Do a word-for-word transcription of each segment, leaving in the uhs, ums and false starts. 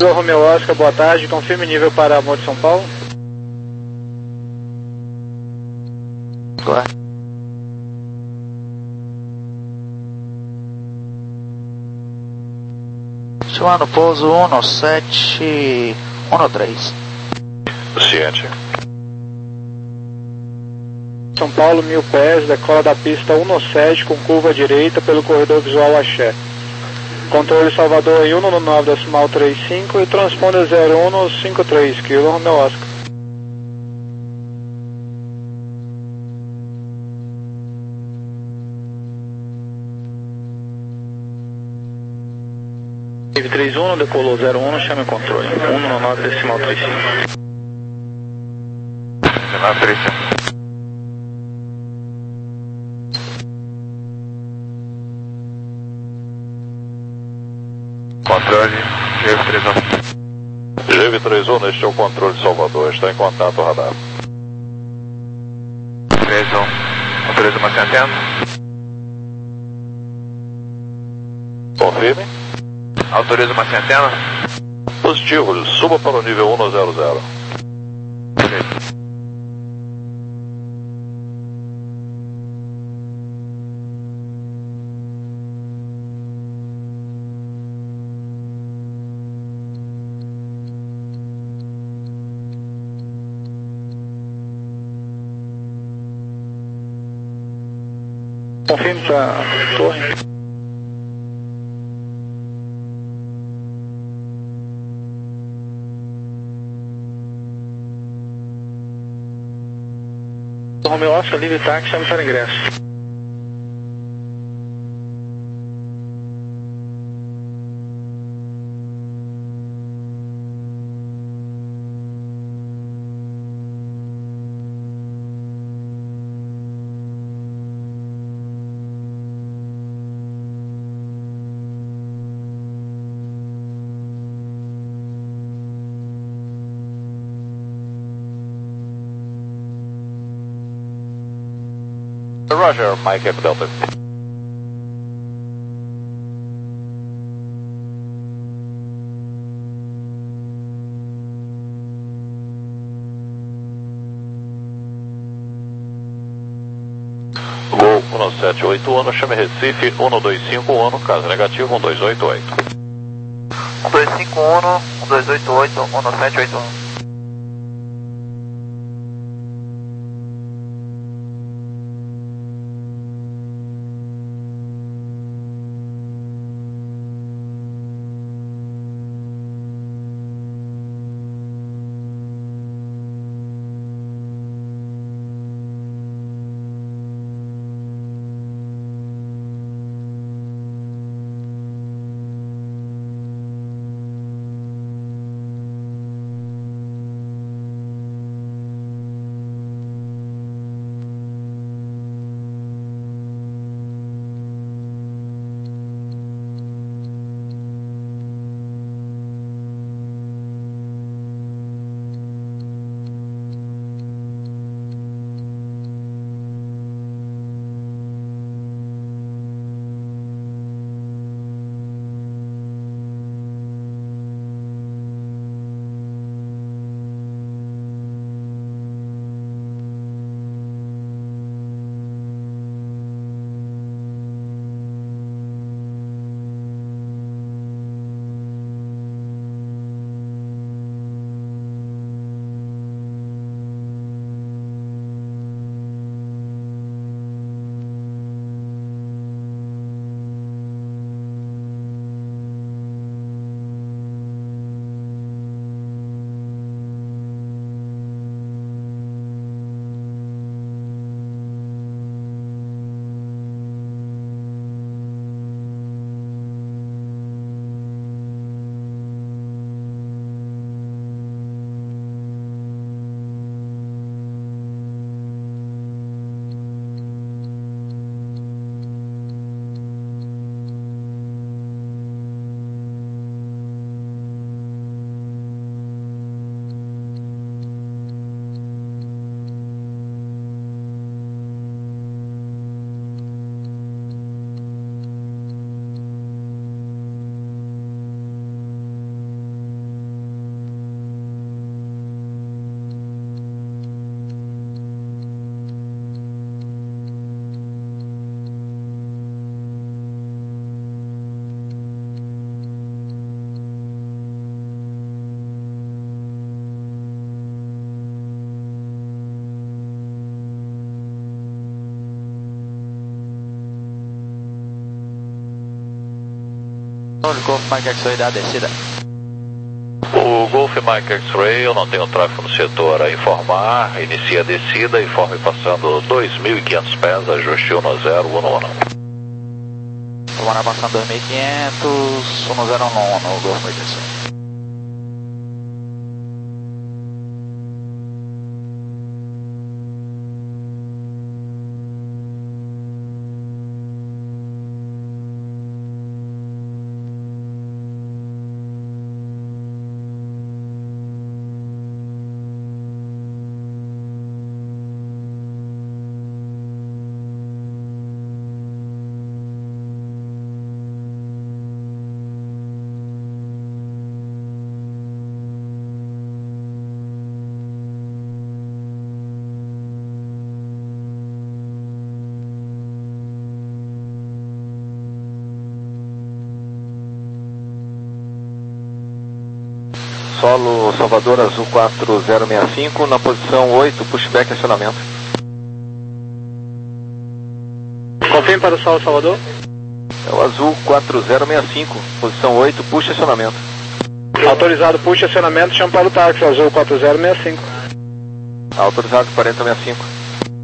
Romeu Oscar, boa tarde, confirme nível para Amor de São Paulo. Claro. Chamando pouso um sete um três. Ciente. São Paulo, mil pés, decola da pista um sete com curva direita pelo corredor visual Axé. Controle Salvador em um nove decimal trinta e cinco e transponder zero um cinco três, Kilo Romeu Oscar. três um, decolou zero um, chame o controle. um nove decimal trinta e cinco. Decimal trinta e cinco. Controle, G V três um. G V três um, este é o controle de Salvador, está em contato radar. três um, autoriza uma centena. Confirme. Autoriza uma centena. Positivo, suba para o nível um zero zero. Confirme para a torre. Romeu Oscar, livre táxi, chame para ingresso. Roger, Mike F Delta. Gol um sete oito um, chame Recife um dois cinco um, caso negativo um dois oito oito. um dois cinco um, um dois oito oito, um sete oito um. Golf Mike X-Ray da descida. O Golf Mike X-Ray, eu não tenho tráfego no setor a informar, inicia a descida, informe passando dois mil e quinhentos pés, ajuste um zero um um. Tomara passando dois mil e quinhentos, um zero um um, Golf Mike X-Ray. Solo Salvador Azul quatro zero seis cinco, na posição oito, pushback acionamento. Confirme para o Solo Salvador. É o Azul quatro zero seis cinco, posição oito, push acionamento. Autorizado push acionamento, chama para o táxi, Azul quatro zero seis cinco. Autorizado quarenta sessenta e cinco.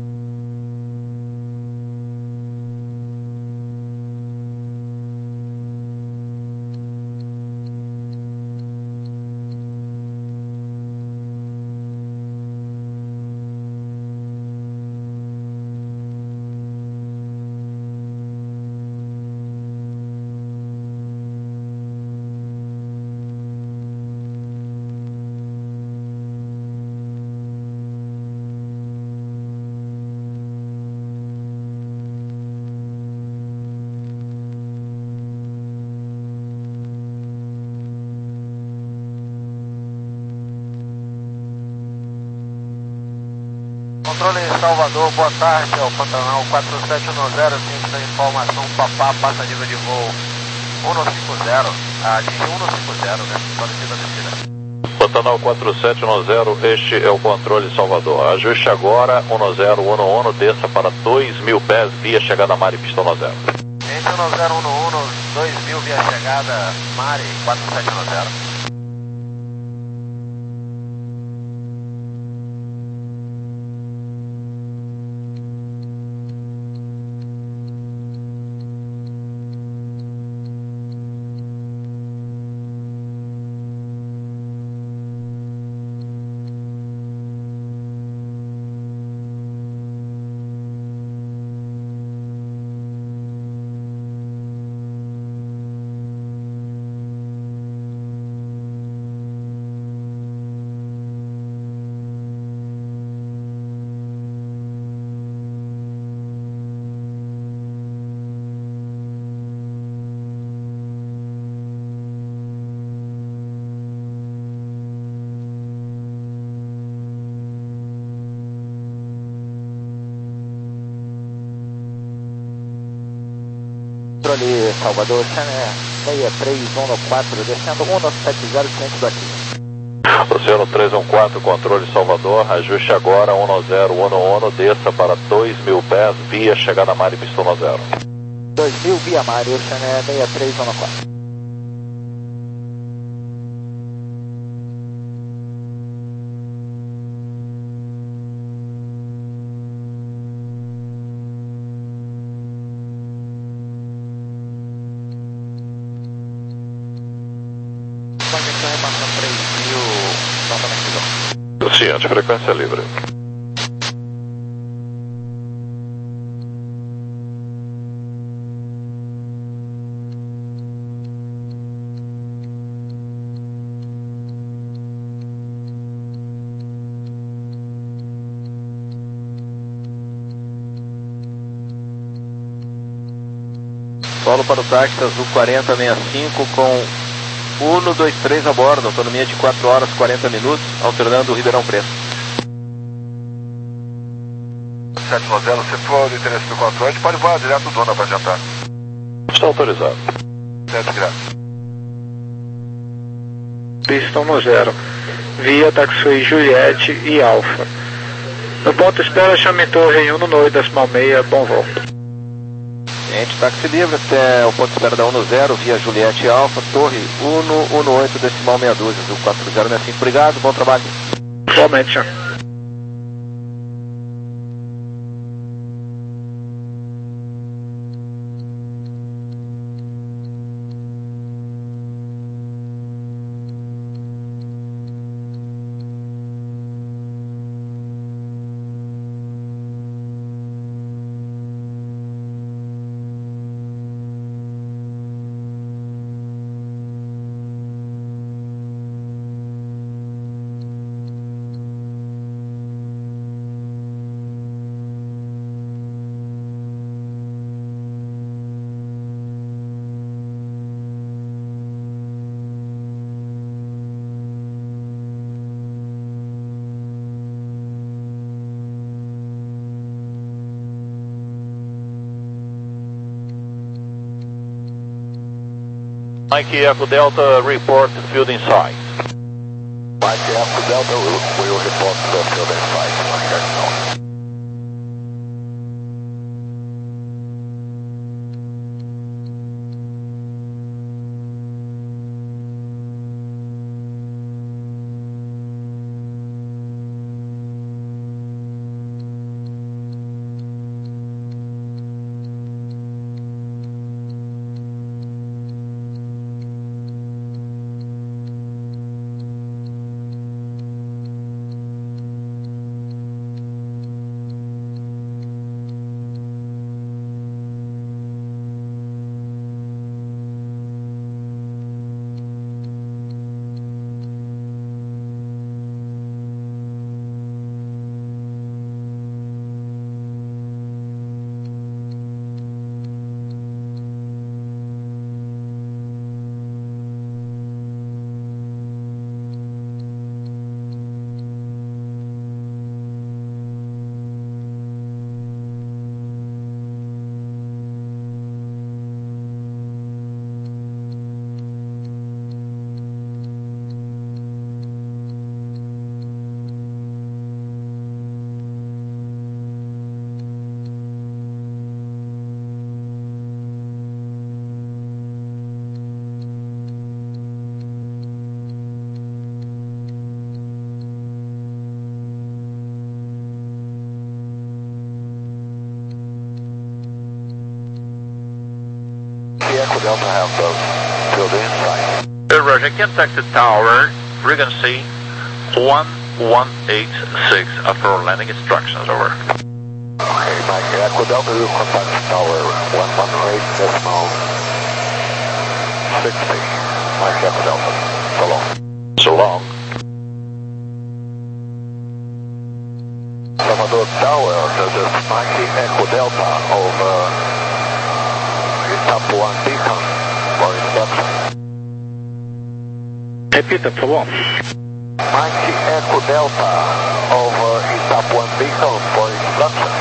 Controle Salvador, boa tarde, é o Pantanal quatro sete um zero, ciente da informação, Papá, passa nível de voo cento e cinquenta, atinge cento e cinquenta, né, pode ser da descida. Pantanal quatro sete um zero, este é o controle Salvador. Ajuste agora um zero um um, desça para dois mil pés, via chegada Mari, pista um zero. Gente, um zero um um, dois mil via chegada Mari, quatro sete um zero. Controle Salvador, Channel seis três um quatro, descendo cento e setenta, ciente do aqui. Oceano três um quatro, controle Salvador, ajuste agora um zero um um, desça para dois mil pés, via chegada Mari, pista um zero. dois mil via Mari, Channel seis três um quatro. Ciente, frequência livre. Solo para o táxi Azul quarenta sessenta e cinco com Uno dois três a bordo, autonomia de quatro horas e quarenta minutos, alternando o Ribeirão Preto. sete um zero, se for de interesse do controle, a gente pode voar direto do Dona para jantar. Está autorizado. Sete graças. Pista um zero, via taxi Juliette e Alfa. No ponto espera, chame torre um no oito decimal seis, bom voo. Gente, táxi livre até o ponto de espera da Uno zero, via Juliette Alfa, Torre Uno, Uno oito, decimal meia dúzia, do quatro zero seis cinco. Obrigado, bom trabalho. Igualmente, senhor. Mike Echo Delta, report field in sight. Mike Echo Delta, we will report the field in sight. Echo Delta have the field in sight. Hey, Roger, contact the tower, frequency one one eight six after landing instructions, over. Okay, Mike Echo Delta, you contact tower one one eight decimal sixty. Mike Echo Delta, so long. So long. Salvador Tower, this is Mike Echo Delta over Itapuã Beacon for inspection. Repita, por favor. Mike Echo Delta over Itapuã Beacon for inspection.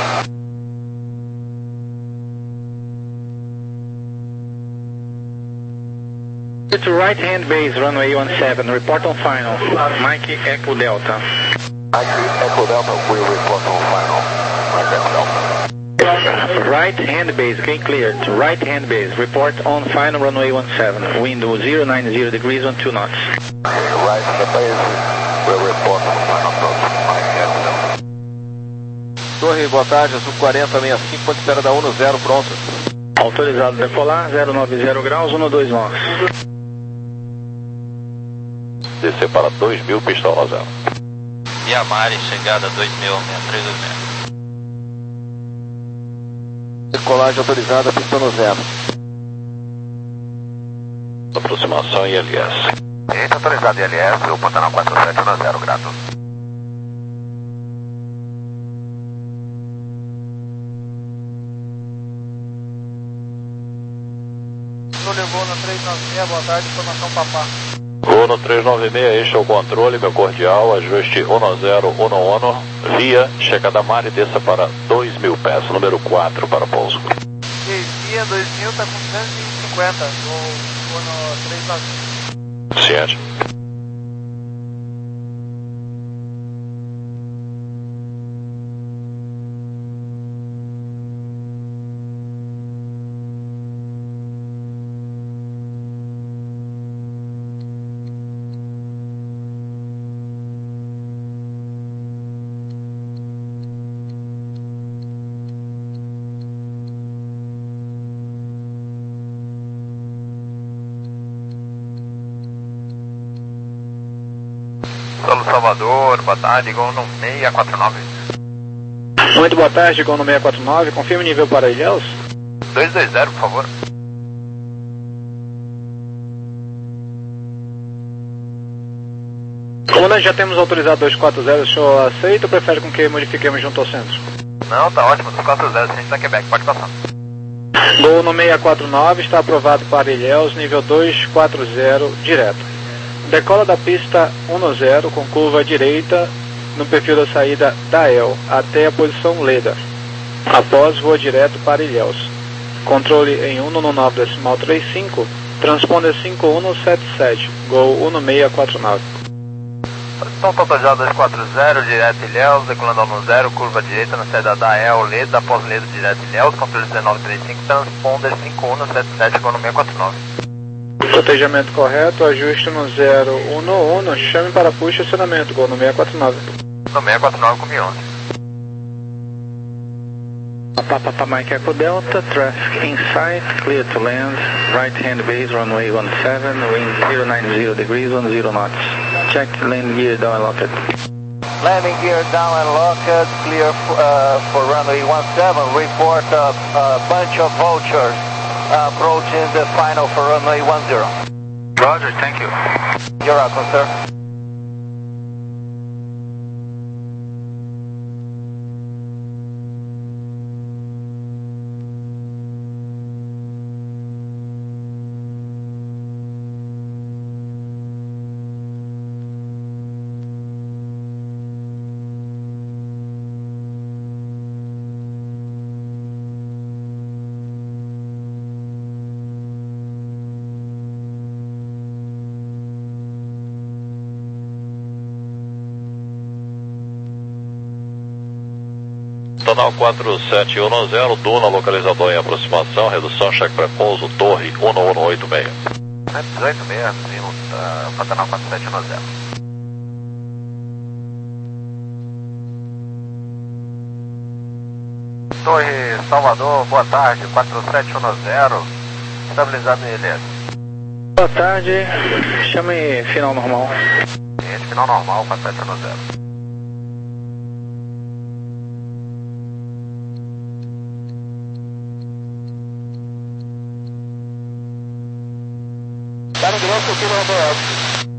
It's right hand base, runway one seven, report on final. Mike Echo Delta. Mike Echo Delta will report on final. Mike Echo Delta. Right hand base, okay, cleared. Right hand base, report on final runway one seven, wind zero nine zero degrees on two knots. Okay, right in the base will report on final approach. Mike Echo Delta. Torre, boa tarde, Azul quarenta sessenta e cinco, ponto de espera da Uno zero, pronto. Autorizado decolar, zero nove zero graus, um dois nós. Descer para dois mil, pistão zero. Yamari, chegada dois mil, seis três dois seis. Decolagem autorizada, pista no zero. Aproximação I L S. Gente autorizado I L S, o Pantanal quatro sete um zero, grato. Controle Uno três nove seis, boa tarde, informação Papá. Uno três nove seis, este é o controle, meu cordial, ajuste Uno zero, Uno Uno, via, chegada mar e desça para dois mil pés, número quatro para pouso. E via dois mil está com duzentos e cinquenta, no Uno três nove seis. Ciente. Salvador, boa tarde, Gol no seis quatro nove. Muito boa tarde, Gol no seis quatro nove, confirme o nível para Ilhéus. dois dois zero, por favor. Comandante, já temos autorizado dois quatro zero, o senhor aceita ou prefere com que modifiquemos junto ao centro? Não, tá ótimo, dois quatro zero, a gente tá Quebec, pode passar. Gol no seis quatro nove, está aprovado para Ilhéus, nível dois quatro zero, direto. Decola da pista um zero com curva direita no perfil da saída da E L até a posição Leda. Após, voa direto para Ilhéus. Controle em um nove decimal trinta e cinco, transponder cinco um sete sete, Gol um seis quatro nove. Então, totalizado dois quatro zero, direto Ilhéus, decolando ao um zero, curva direita na saída da E L, Leda, após Leda, direto Ilhéus, controle dezenove trinta e cinco, transponder cinco um sete sete, Gol no seis quatro nove. Protejamento correto, ajuste no zero um um, chame para push e acionamento, Gol no seis quatro nove. No seis quatro nove com mil e onze. Papa Mike Echo Delta, traffic in sight, clear to land, right hand base, runway one seven, wind zero nine zero degrees, one zero knots. Check landing gear down and locked. Landing gear down and locked, clear uh, for runway one seven, report a, a bunch of vultures uh, approaching the final for runway one zero. Roger, thank you. You're welcome, sir. Tonal quatro sete um zero, Duna, localizador em aproximação, redução, cheque pré-pouso, torre um um oito seis. dezoito seis, uh, Pantanal quatro sete um zero. Torre Salvador, boa tarde, quatro sete um zero, estabilizado em Ilhéus. Boa tarde, chame final normal. Cliente, final normal, quatro sete um zero. Tá no grosso aqui no Roberto.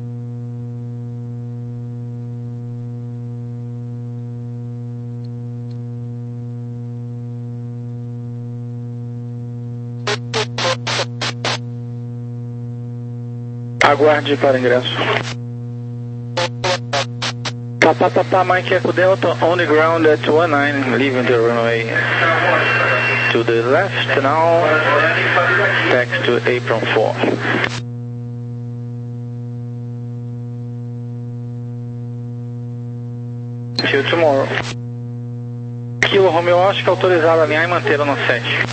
Aguarde para ingresso. Papa Papa Mike Echo Delta on the ground at one nine, leaving the runway to the left now, taxi to apron four. See you tomorrow. Kilo Romeo Oscar, autorizado a alinhar e manter no sete.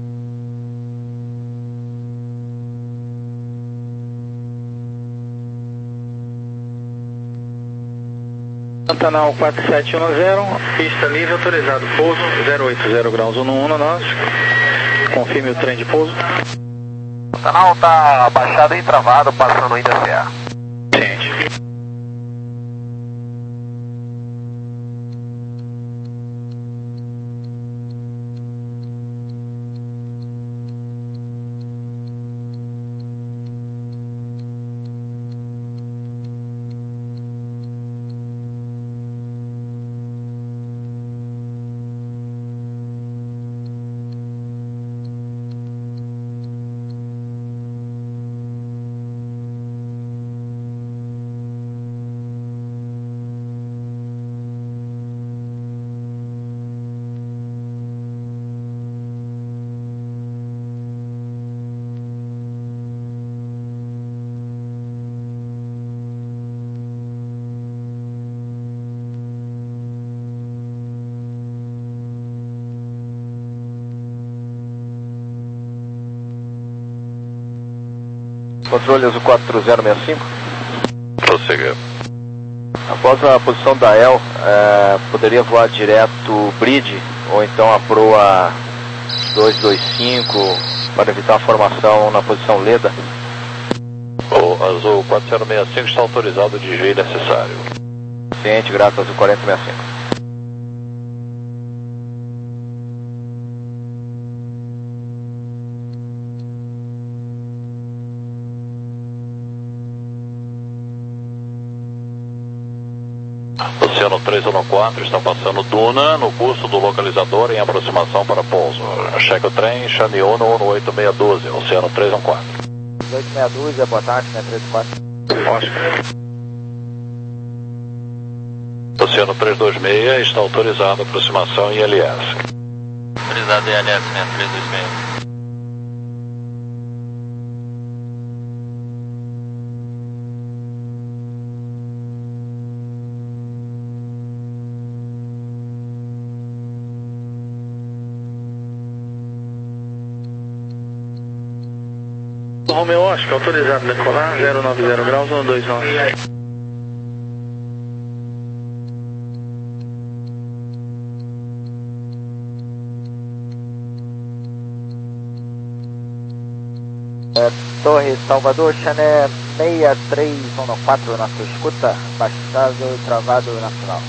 Pantanal quatro sete um zero, pista livre, autorizado pouso, zero oito zero graus um um nós. Confirme o trem de pouso. Pantanal tá abaixado e travado, passando ainda C A. Gente. Controle Azul quatro zero seis cinco. Prosseguir. Após a posição da E L, é, poderia voar direto bridge ou então a proa dois dois cinco para evitar a formação na posição Leda. O Azul quatro zero seis cinco está autorizado de jeito necessário. Ciente, grato, Azul quarenta sessenta e cinco. Oceano três um quatro, está passando Duna, no curso do localizador em aproximação para pouso. Cheque o trem, chame Uno Uno oito seis um dois, Oceano três um quatro. oito seis um dois, boa tarde, né, três quatro. Oceano três dois seis, está autorizado a aproximação em I L S. Autorizado em I L S, né, três dois seis. Romeo Oscar, autorizado a decolar, zero nove zero graus, um dois nove. É, Torre Salvador, Chané seis três um quatro, na sua escuta, baixado e travado nacional.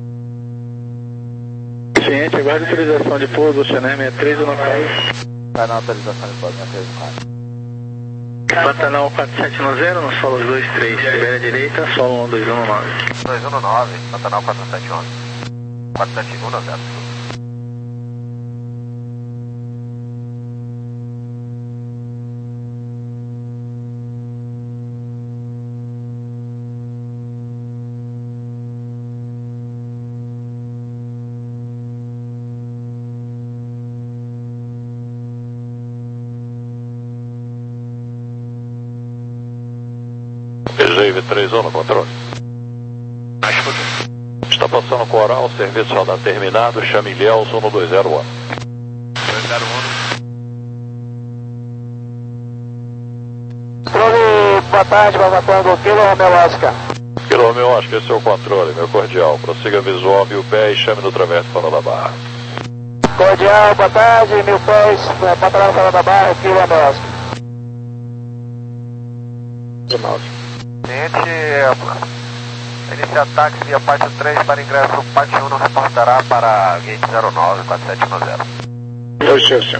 Ciente, aguarde autorização de pouso, Chané seis três um quatro. Vai na autorização de pouso, seis três um quatro. Pantanal quatro sete um zero, no solo dois três, libera direita, solo um dois um nove. dois um nove, Pantanal quatro sete um. quatro sete um zero. Reserve três um no controle. Está passando Coral, serviço radar terminado, chame Ilhéus um dois zero um. dois zero um. Controle, boa tarde, Bavatando, Kilo Romeo Oscar. Kilo Romeo Oscar, esse é o controle, meu cordial. Prossiga visual, mil pés, chame no traverso fora da barra. Cordial, boa tarde, mil pés, Pantanal fora da barra, Kilo Romeo Oscar. Ciente, inicia ataque via pátio três para ingresso, pátio um reportará para gate zero nove, quatro sete um zero. Oi, senhor, senhor.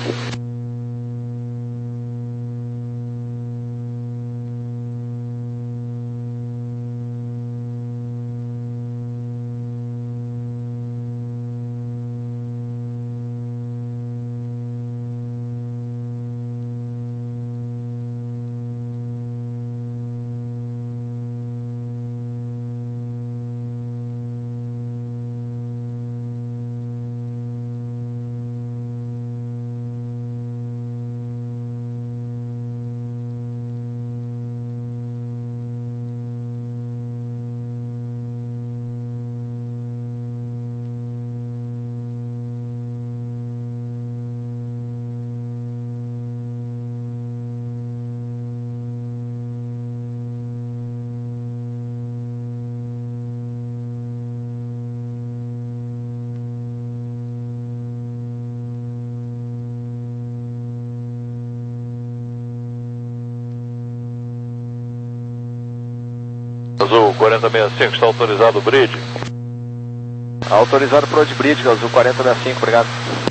Azul quarenta sessenta e cinco, está autorizado o bridge? Autorizado para o bridge, Azul quarenta sessenta e cinco, obrigado.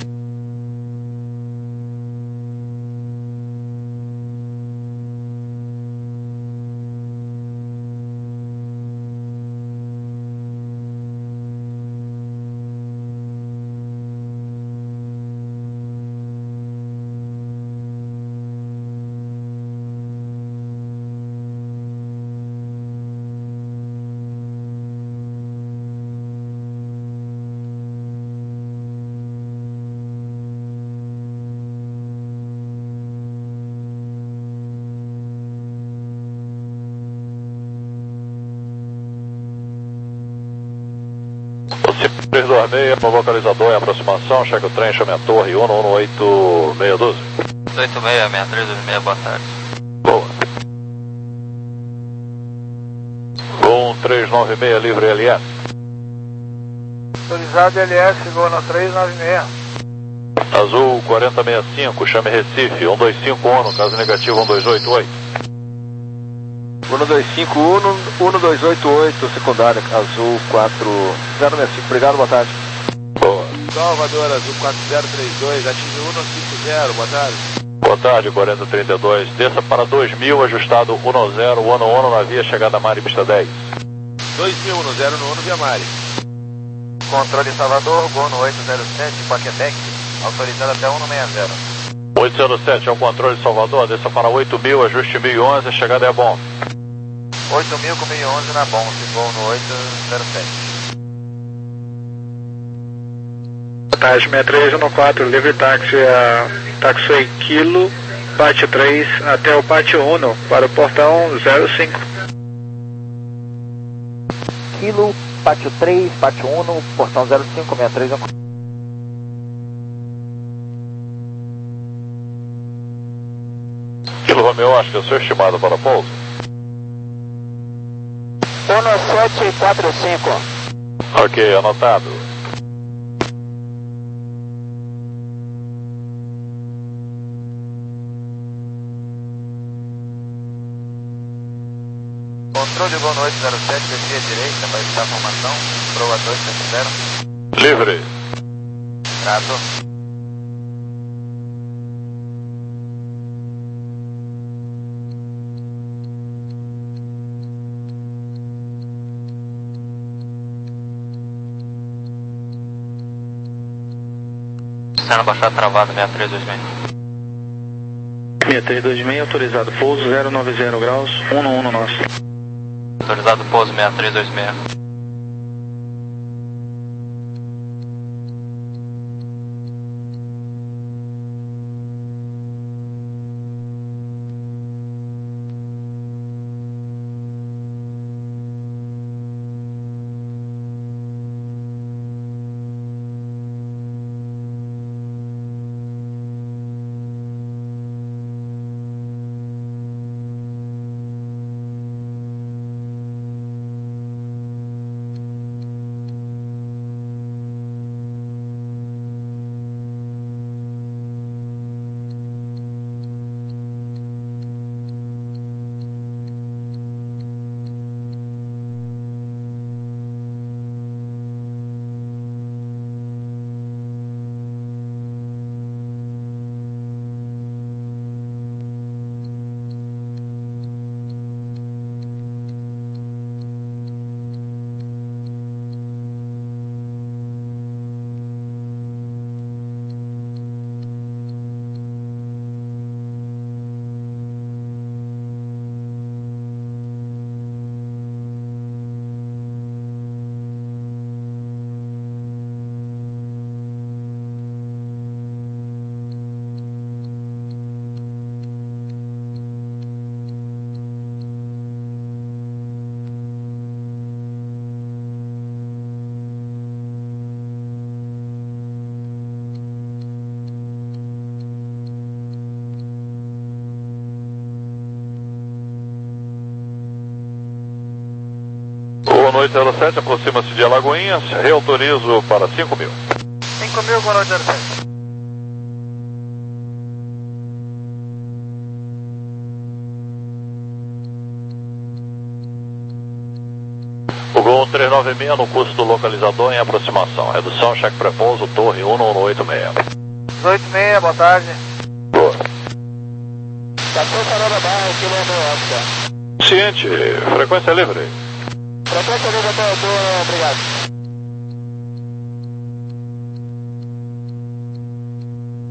três dois seis, para o localizador em aproximação, cheque o trem, chame a torre, Uno Uno oito seis um dois. oito seis, seis três dois seis, boa tarde. Boa. um três nove seis, livre L S. Autorizado L S, Gol no três nove seis. Azul quarenta sessenta e cinco, chame Recife, um dois cinco um, caso negativo um dois oito oito. um dois cinco, um dois oito oito, secundária, azul quatro zero seis cinco, obrigado, boa tarde. Boa. Salvador, azul quatro zero três dois, atinge um cinco zero, boa tarde. Boa tarde, quarenta trinta e dois, desça para dois mil, ajustado um zero, um um na via chegada Mari, pista dez. dois mil, um zero no um, via Mari. Controle Salvador, Gol no oito zero sete, Paquetec, autorizado até um seis zero. oito zero sete é o controle Salvador, desça para oito mil, ajuste mil e onze, a chegada é bom. oito mil com mil e onze na Bonse, Gol no oito zero sete. Boa tarde, sessenta e três um quatro, livre táxi a Taxway Kilo, Pátio três até o Pátio um, para o portão zero cinco. Kilo, Pátio três, Pátio um, portão zero cinco, sessenta e três um quatro. Kilo Romeo, acho que é o seu estimado para pouso. um sete quatro cinco. Ok, anotado. Controle Gol no oito zero sete, descia à direita para evitar a formação, proa dois sete zero. Livre. Trato. Está na baixada travada, sessenta e três dois seis. sessenta e três dois seis, autorizado pouso zero nove zero graus, um no um no nosso. Autorizado pouso sessenta e três dois seis. oito zero sete, aproxima-se de Alagoinhas, reautorizo para cinco mil. cinco mil com oito zero sete. O Gol trezentos e noventa e seis no curso do localizador em aproximação. Redução, cheque prepouso, torre um um oito seis. oito seis, boa tarde. Boa. Estação Sarada Barra, quilômetro Oscar. Ciente, frequência livre. Frequência livre até o obrigado.